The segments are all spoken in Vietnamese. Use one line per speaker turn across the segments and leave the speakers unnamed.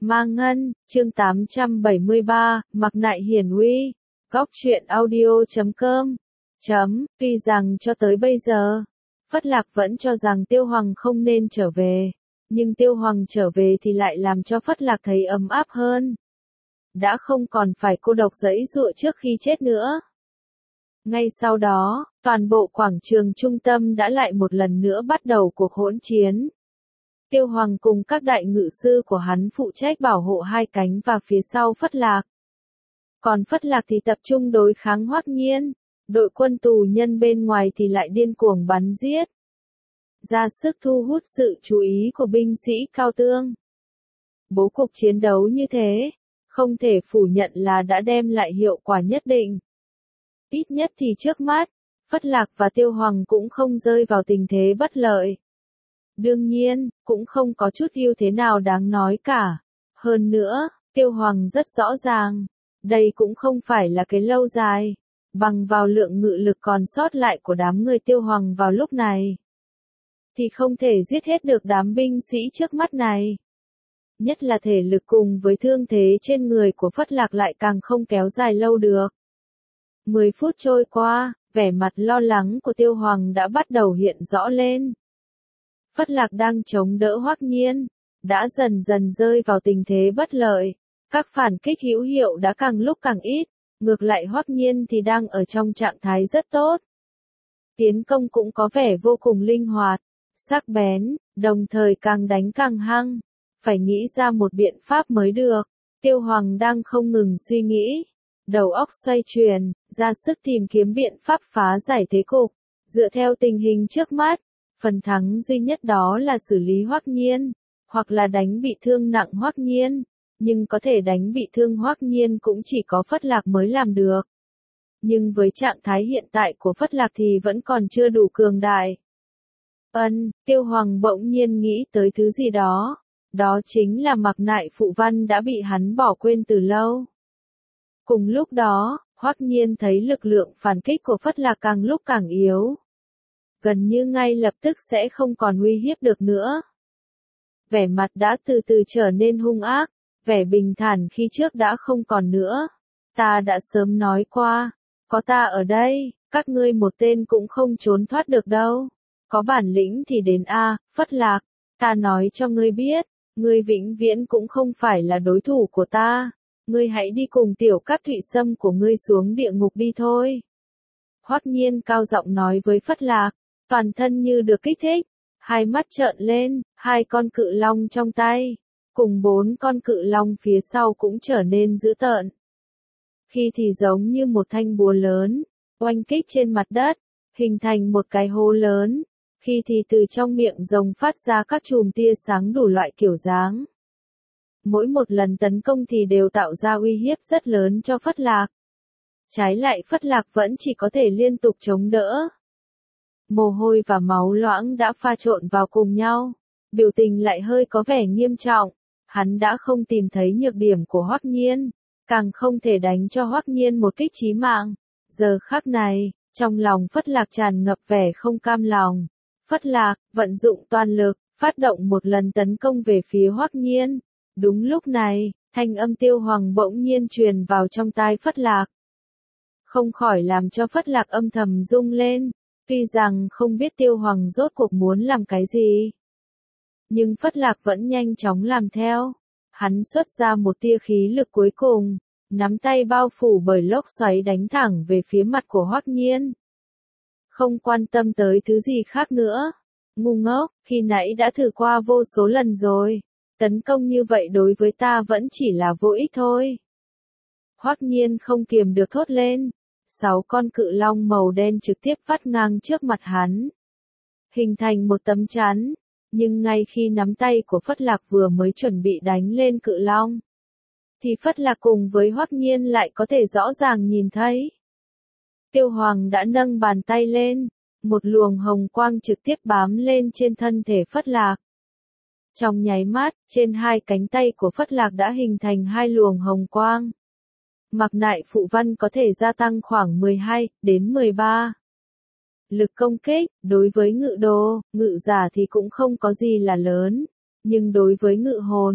Ma Ngân, chương 873, Mặc Nại Hiển Uy, Góc truyện audio.com. Tuy rằng cho tới bây giờ, Phất Lạc vẫn cho rằng Tiêu Hoàng không nên trở về, nhưng Tiêu Hoàng trở về thì lại làm cho Phất Lạc thấy ấm áp hơn. Đã không còn phải cô độc giãy giụa trước khi chết nữa. Ngay sau đó, toàn bộ quảng trường trung tâm đã lại một lần nữa bắt đầu cuộc hỗn chiến. Tiêu Hoàng cùng các đại ngự sư của hắn phụ trách bảo hộ hai cánh và phía sau Phất Lạc. Còn Phất Lạc thì tập trung đối kháng Hoắc Nhiên, đội quân tù nhân bên ngoài thì lại điên cuồng bắn giết. Ra sức thu hút sự chú ý của binh sĩ Cao Tương. Bố cục chiến đấu như thế, không thể phủ nhận là đã đem lại hiệu quả nhất định. Ít nhất thì trước mắt, Phất Lạc và Tiêu Hoàng cũng không rơi vào tình thế bất lợi. Đương nhiên, cũng không có chút ưu thế nào đáng nói cả. Hơn nữa, Tiêu Hoàng rất rõ ràng, đây cũng không phải là cái lâu dài. Bằng vào lượng ngự lực còn sót lại của đám người Tiêu Hoàng vào lúc này, thì không thể giết hết được đám binh sĩ trước mắt này. Nhất là thể lực cùng với thương thế trên người của Phất Lạc lại càng không kéo dài lâu được. 10 phút trôi qua, vẻ mặt lo lắng của Tiêu Hoàng đã bắt đầu hiện rõ lên. Phất Lạc đang chống đỡ Hoắc Nhiên, đã dần dần rơi vào tình thế bất lợi. Các phản kích hữu hiệu đã càng lúc càng ít, ngược lại Hoắc Nhiên thì đang ở trong trạng thái rất tốt. Tiến công cũng có vẻ vô cùng linh hoạt, sắc bén, đồng thời càng đánh càng hăng. Phải nghĩ ra một biện pháp mới được. Tiêu Hoàng đang không ngừng suy nghĩ, đầu óc xoay chuyển, ra sức tìm kiếm biện pháp phá giải thế cục. Dựa theo tình hình trước mắt, phần thắng duy nhất đó là xử lý Hoắc Nhiên, hoặc là đánh bị thương nặng Hoắc Nhiên, nhưng có thể đánh bị thương Hoắc Nhiên cũng chỉ có Phất Lạc mới làm được. Nhưng với trạng thái hiện tại của Phất Lạc thì vẫn còn chưa đủ cường đại. Tiêu Hoàng bỗng nhiên nghĩ tới thứ gì đó. Đó chính là Mặc Nại Phụ Văn đã bị hắn bỏ quên từ lâu. Cùng lúc đó, Hoắc Nhiên thấy lực lượng phản kích của Phất Lạc càng lúc càng yếu. Gần như ngay lập tức sẽ không còn uy hiếp được nữa. Vẻ mặt đã từ từ trở nên hung ác, vẻ bình thản khi trước đã không còn nữa. Ta đã sớm nói qua, có ta ở đây, các ngươi một tên cũng không trốn thoát được đâu. Có bản lĩnh thì đến a, Phất Lạc, ta nói cho ngươi biết. Ngươi vĩnh viễn cũng không phải là đối thủ của ta. Ngươi hãy đi cùng tiểu Cát Thụy Sâm của ngươi xuống địa ngục đi thôi. Hoắc Nhiên cao giọng nói với Phất Lạc, toàn thân như được kích thích, hai mắt trợn lên, hai con cự long trong tay, cùng 4 con cự long phía sau cũng trở nên dữ tợn. Khi thì giống như một thanh búa lớn, oanh kích trên mặt đất, hình thành một cái hố lớn. Khi thì từ trong miệng rồng phát ra các chùm tia sáng đủ loại kiểu dáng. Mỗi một lần tấn công thì đều tạo ra uy hiếp rất lớn cho Phất Lạc. Trái lại Phất Lạc vẫn chỉ có thể liên tục chống đỡ. Mồ hôi và máu loãng đã pha trộn vào cùng nhau. Biểu tình lại hơi có vẻ nghiêm trọng. Hắn đã không tìm thấy nhược điểm của Hoắc Nhiên, càng không thể đánh cho Hoắc Nhiên một kích chí mạng. Giờ khắc này, trong lòng Phất Lạc tràn ngập vẻ không cam lòng. Phất Lạc, vận dụng toàn lực, phát động một lần tấn công về phía Hoắc Nhiên. Đúng lúc này, thanh âm Tiêu Hoàng bỗng nhiên truyền vào trong tai Phất Lạc. Không khỏi làm cho Phất Lạc âm thầm rung lên, tuy rằng không biết Tiêu Hoàng rốt cuộc muốn làm cái gì. Nhưng Phất Lạc vẫn nhanh chóng làm theo. Hắn xuất ra một tia khí lực cuối cùng, nắm tay bao phủ bởi lốc xoáy đánh thẳng về phía mặt của Hoắc Nhiên. Không quan tâm tới thứ gì khác nữa. Ngu ngốc, khi nãy đã thử qua vô số lần rồi. Tấn công như vậy đối với ta vẫn chỉ là vô ích thôi. Hoắc Nhiên không kiềm được thốt lên. 6 con cự long màu đen trực tiếp vắt ngang trước mặt hắn, hình thành một tấm chắn. Nhưng ngay khi nắm tay của Phất Lạc vừa mới chuẩn bị đánh lên cự long, thì Phất Lạc cùng với Hoắc Nhiên lại có thể rõ ràng nhìn thấy. Tiêu Hoàng đã nâng bàn tay lên, một luồng hồng quang trực tiếp bám lên trên thân thể Phất Lạc. Trong nháy mắt, trên hai cánh tay của Phất Lạc đã hình thành 2 luồng hồng quang. Mặc Nại Phụ Văn có thể gia tăng khoảng 12 đến 13. Lực công kích, đối với ngự đồ, ngự giả thì cũng không có gì là lớn. Nhưng đối với ngự hồn,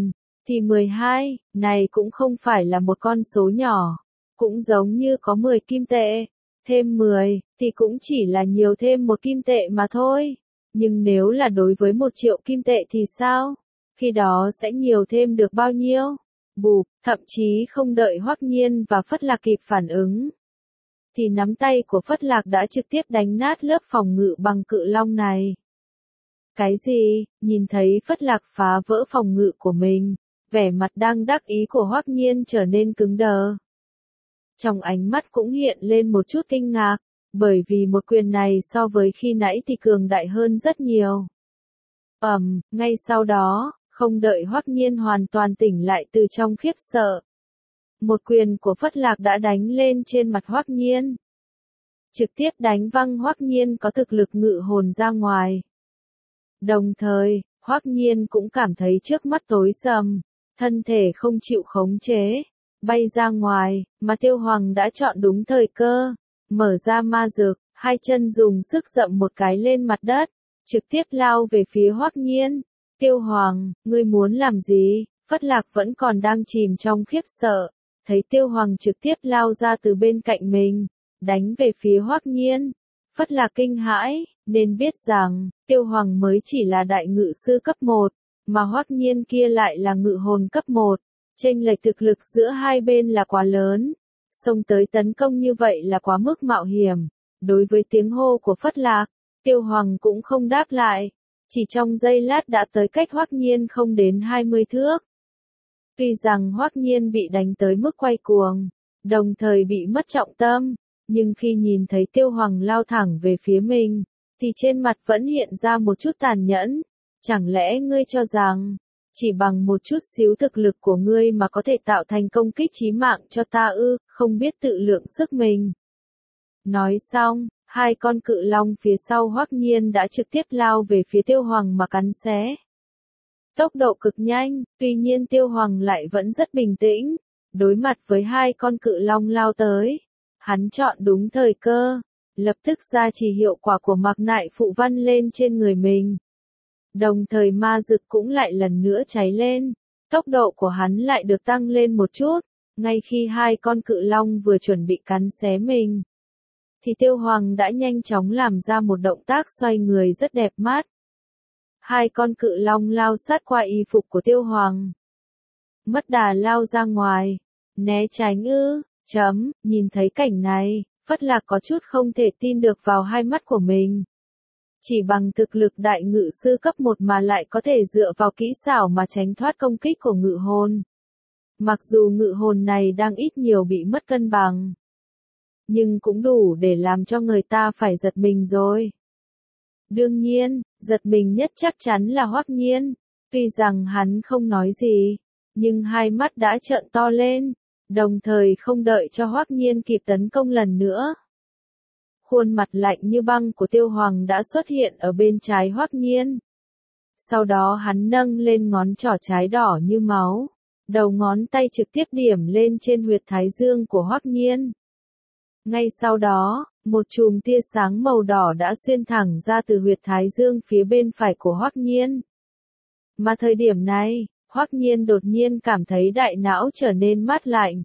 thì 12, này cũng không phải là một con số nhỏ, cũng giống như có 10 kim tệ, thêm 10, thì cũng chỉ là nhiều thêm một kim tệ mà thôi. Nhưng nếu là đối với 1 triệu kim tệ thì sao? Khi đó sẽ nhiều thêm được bao nhiêu? Bụp, thậm chí không đợi Hoắc Nhiên và Phất Lạc kịp phản ứng. Thì nắm tay của Phất Lạc đã trực tiếp đánh nát lớp phòng ngự bằng cự long này. Cái gì? Nhìn thấy Phất Lạc phá vỡ phòng ngự của mình, vẻ mặt đang đắc ý của Hoắc Nhiên trở nên cứng đờ. Trong ánh mắt cũng hiện lên một chút kinh ngạc, bởi vì một quyền này so với khi nãy thì cường đại hơn rất nhiều. Ngay sau đó, không đợi Hoắc Nhiên hoàn toàn tỉnh lại từ trong khiếp sợ. Một quyền của Phất Lạc đã đánh lên trên mặt Hoắc Nhiên. Trực tiếp đánh văng Hoắc Nhiên có thực lực ngự hồn ra ngoài. Đồng thời, Hoắc Nhiên cũng cảm thấy trước mắt tối sầm, thân thể không chịu khống chế, bay ra ngoài, mà Tiêu Hoàng đã chọn đúng thời cơ, mở ra ma dược, hai chân dùng sức dậm một cái lên mặt đất, trực tiếp lao về phía Hoắc Nhiên. Tiêu Hoàng, ngươi muốn làm gì? Phất Lạc vẫn còn đang chìm trong khiếp sợ, thấy Tiêu Hoàng trực tiếp lao ra từ bên cạnh mình, đánh về phía Hoắc Nhiên. Phất Lạc kinh hãi, nên biết rằng, Tiêu Hoàng mới chỉ là đại ngự sư cấp 1, mà Hoắc Nhiên kia lại là ngự hồn cấp 1. Chênh lệch thực lực giữa hai bên là quá lớn. Xông tới tấn công như vậy là quá mức mạo hiểm. Đối với tiếng hô của Phất Lạc, Tiêu Hoàng cũng không đáp lại. Chỉ trong giây lát đã tới cách Hoắc Nhiên không đến 20 thước. Tuy rằng Hoắc Nhiên bị đánh tới mức quay cuồng, đồng thời bị mất trọng tâm, nhưng khi nhìn thấy Tiêu Hoàng lao thẳng về phía mình, thì trên mặt vẫn hiện ra một chút tàn nhẫn. Chẳng lẽ ngươi cho rằng, chỉ bằng một chút xíu thực lực của ngươi mà có thể tạo thành công kích chí mạng cho ta ư, không biết tự lượng sức mình. Nói xong, hai con cự long phía sau Hoắc Nhiên đã trực tiếp lao về phía Tiêu Hoàng mà cắn xé. Tốc độ cực nhanh, tuy nhiên Tiêu Hoàng lại vẫn rất bình tĩnh, đối mặt với hai con cự long lao tới. Hắn chọn đúng thời cơ, lập tức ra chỉ hiệu quả của Mạc Nại Phụ Văn lên trên người mình. Đồng thời ma dực cũng lại lần nữa cháy lên, tốc độ của hắn lại được tăng lên một chút, ngay khi hai con cự long vừa chuẩn bị cắn xé mình. Thì Tiêu Hoàng đã nhanh chóng làm ra một động tác xoay người rất đẹp mắt. Hai con cự long lao sát qua y phục của Tiêu Hoàng. Mất đà lao ra ngoài, né tránh ư, nhìn thấy cảnh này, Phất Lạc có chút không thể tin được vào hai mắt của mình. Chỉ bằng thực lực đại ngự sư cấp 1 mà lại có thể dựa vào kỹ xảo mà tránh thoát công kích của ngự hồn. Mặc dù ngự hồn này đang ít nhiều bị mất cân bằng, nhưng cũng đủ để làm cho người ta phải giật mình rồi. Đương nhiên, giật mình nhất chắc chắn là Hoắc Nhiên, tuy rằng hắn không nói gì, nhưng hai mắt đã trợn to lên, đồng thời không đợi cho Hoắc Nhiên kịp tấn công lần nữa. Khuôn mặt lạnh như băng của Tiêu Hoàng đã xuất hiện ở bên trái Hoắc Nhiên. Sau đó hắn nâng lên ngón trỏ trái đỏ như máu, đầu ngón tay trực tiếp điểm lên trên huyệt thái dương của Hoắc Nhiên. Ngay sau đó, một chùm tia sáng màu đỏ đã xuyên thẳng ra từ huyệt thái dương phía bên phải của Hoắc Nhiên. Mà thời điểm này, Hoắc Nhiên đột nhiên cảm thấy đại não trở nên mát lạnh.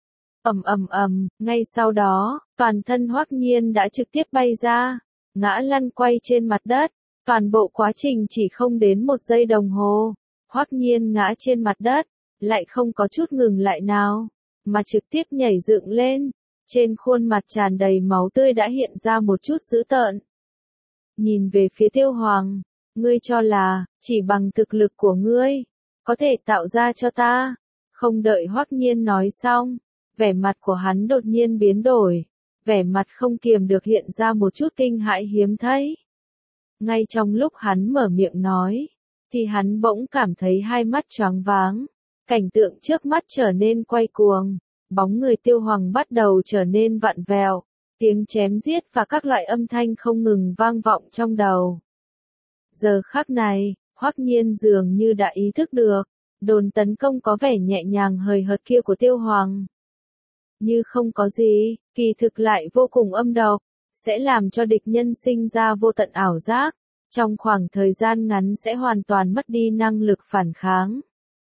Ngay sau đó, toàn thân Hoắc Nhiên đã trực tiếp bay ra, ngã lăn quay trên mặt đất, toàn bộ quá trình chỉ không đến 1 giây đồng hồ, Hoắc Nhiên ngã trên mặt đất, lại không có chút ngừng lại nào, mà trực tiếp nhảy dựng lên, trên khuôn mặt tràn đầy máu tươi đã hiện ra một chút dữ tợn. Nhìn về phía Tiêu Hoàng, ngươi cho là, chỉ bằng thực lực của ngươi, có thể tạo ra cho ta, không đợi Hoắc Nhiên nói xong. Vẻ mặt của hắn đột nhiên biến đổi, vẻ mặt không kiềm được hiện ra một chút kinh hãi hiếm thấy. Ngay trong lúc hắn mở miệng nói, thì hắn bỗng cảm thấy hai mắt choáng váng, cảnh tượng trước mắt trở nên quay cuồng, bóng người Tiêu Hoàng bắt đầu trở nên vặn vẹo, tiếng chém giết và các loại âm thanh không ngừng vang vọng trong đầu. Giờ khắc này, Hoắc Nhiên dường như đã ý thức được, đòn tấn công có vẻ nhẹ nhàng hời hợt kia của Tiêu Hoàng. Như không có gì, kỳ thực lại vô cùng âm độc, sẽ làm cho địch nhân sinh ra vô tận ảo giác, trong khoảng thời gian ngắn sẽ hoàn toàn mất đi năng lực phản kháng.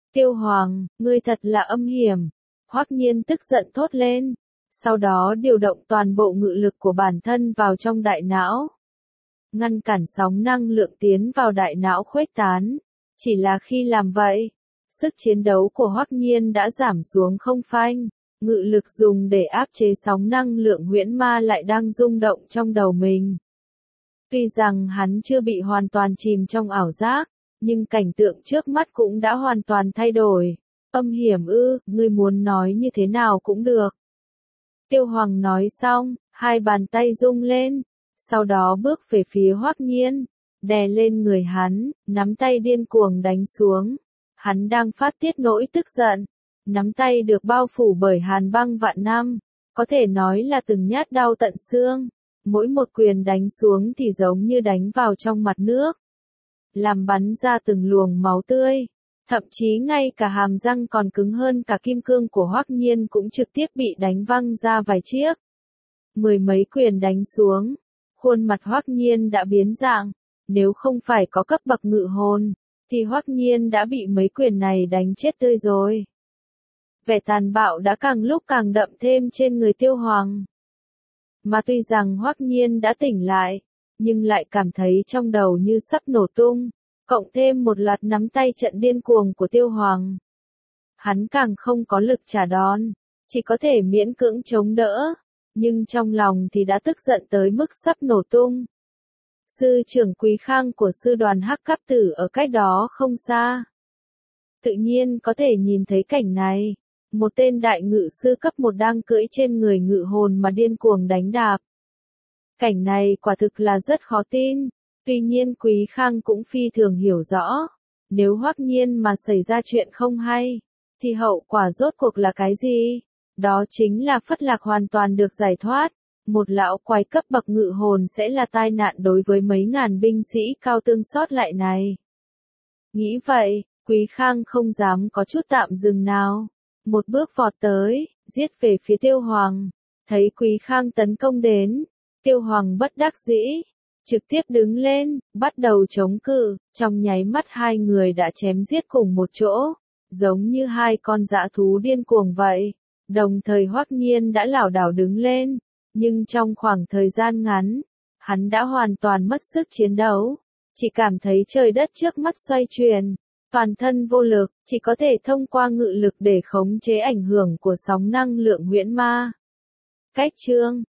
Tiêu Hoàng, ngươi thật là âm hiểm. Hoắc Nhiên tức giận thốt lên, sau đó điều động toàn bộ ngự lực của bản thân vào trong đại não. Ngăn cản sóng năng lượng tiến vào đại não khuếch tán. Chỉ là khi làm vậy, sức chiến đấu của Hoắc Nhiên đã giảm xuống không phanh. Ngự lực dùng để áp chế sóng năng lượng huyễn ma lại đang rung động trong đầu mình. Tuy rằng hắn chưa bị hoàn toàn chìm trong ảo giác, nhưng cảnh tượng trước mắt cũng đã hoàn toàn thay đổi. Âm hiểm ư, ngươi muốn nói như thế nào cũng được. Tiêu Hoàng nói xong, hai bàn tay rung lên, sau đó bước về phía Hoắc Nhiên, đè lên người hắn, nắm tay điên cuồng đánh xuống. Hắn đang phát tiết nỗi tức giận, nắm tay được bao phủ bởi hàn băng vạn năm, có thể nói là từng nhát đau tận xương. Mỗi một quyền đánh xuống thì giống như đánh vào trong mặt nước, làm bắn ra từng luồng máu tươi. Thậm chí ngay cả hàm răng còn cứng hơn cả kim cương của Hoắc Nhiên cũng trực tiếp bị đánh văng ra vài chiếc. Mười mấy quyền đánh xuống, khuôn mặt Hoắc Nhiên đã biến dạng. Nếu không phải có cấp bậc ngự hồn, thì Hoắc Nhiên đã bị mấy quyền này đánh chết tươi rồi. Vẻ tàn bạo đã càng lúc càng đậm thêm trên người Tiêu Hoàng. Mà tuy rằng Hoắc Nhiên đã tỉnh lại, nhưng lại cảm thấy trong đầu như sắp nổ tung, cộng thêm một loạt nắm tay trận điên cuồng của Tiêu Hoàng. Hắn càng không có lực trả đòn, chỉ có thể miễn cưỡng chống đỡ, nhưng trong lòng thì đã tức giận tới mức sắp nổ tung. Sư trưởng Quý Khang của sư đoàn Hắc Cáp Tử ở cách đó không xa, tự nhiên có thể nhìn thấy cảnh này. Một tên đại ngự sư cấp 1 đang cưỡi trên người ngự hồn mà điên cuồng đánh đạp. Cảnh này quả thực là rất khó tin, tuy nhiên Quý Khang cũng phi thường hiểu rõ, nếu Hoắc Nhiên mà xảy ra chuyện không hay, thì hậu quả rốt cuộc là cái gì? Đó chính là Phất Lạc hoàn toàn được giải thoát, một lão quái cấp bậc ngự hồn sẽ là tai nạn đối với mấy ngàn binh sĩ cao tương sót lại này. Nghĩ vậy, Quý Khang không dám có chút tạm dừng nào. Một bước vọt tới, giết về phía Tiêu Hoàng. Thấy Quý Khang tấn công đến, Tiêu Hoàng bất đắc dĩ, trực tiếp đứng lên, bắt đầu chống cự. Trong nháy mắt hai người đã chém giết cùng một chỗ, giống như hai con dã thú điên cuồng vậy. Đồng thời Hoắc Nhiên đã lảo đảo đứng lên, nhưng trong khoảng thời gian ngắn, hắn đã hoàn toàn mất sức chiến đấu, chỉ cảm thấy trời đất trước mắt xoay chuyển. Toàn thân vô lực, chỉ có thể thông qua ngự lực để khống chế ảnh hưởng của sóng năng lượng huyễn ma. Cách chương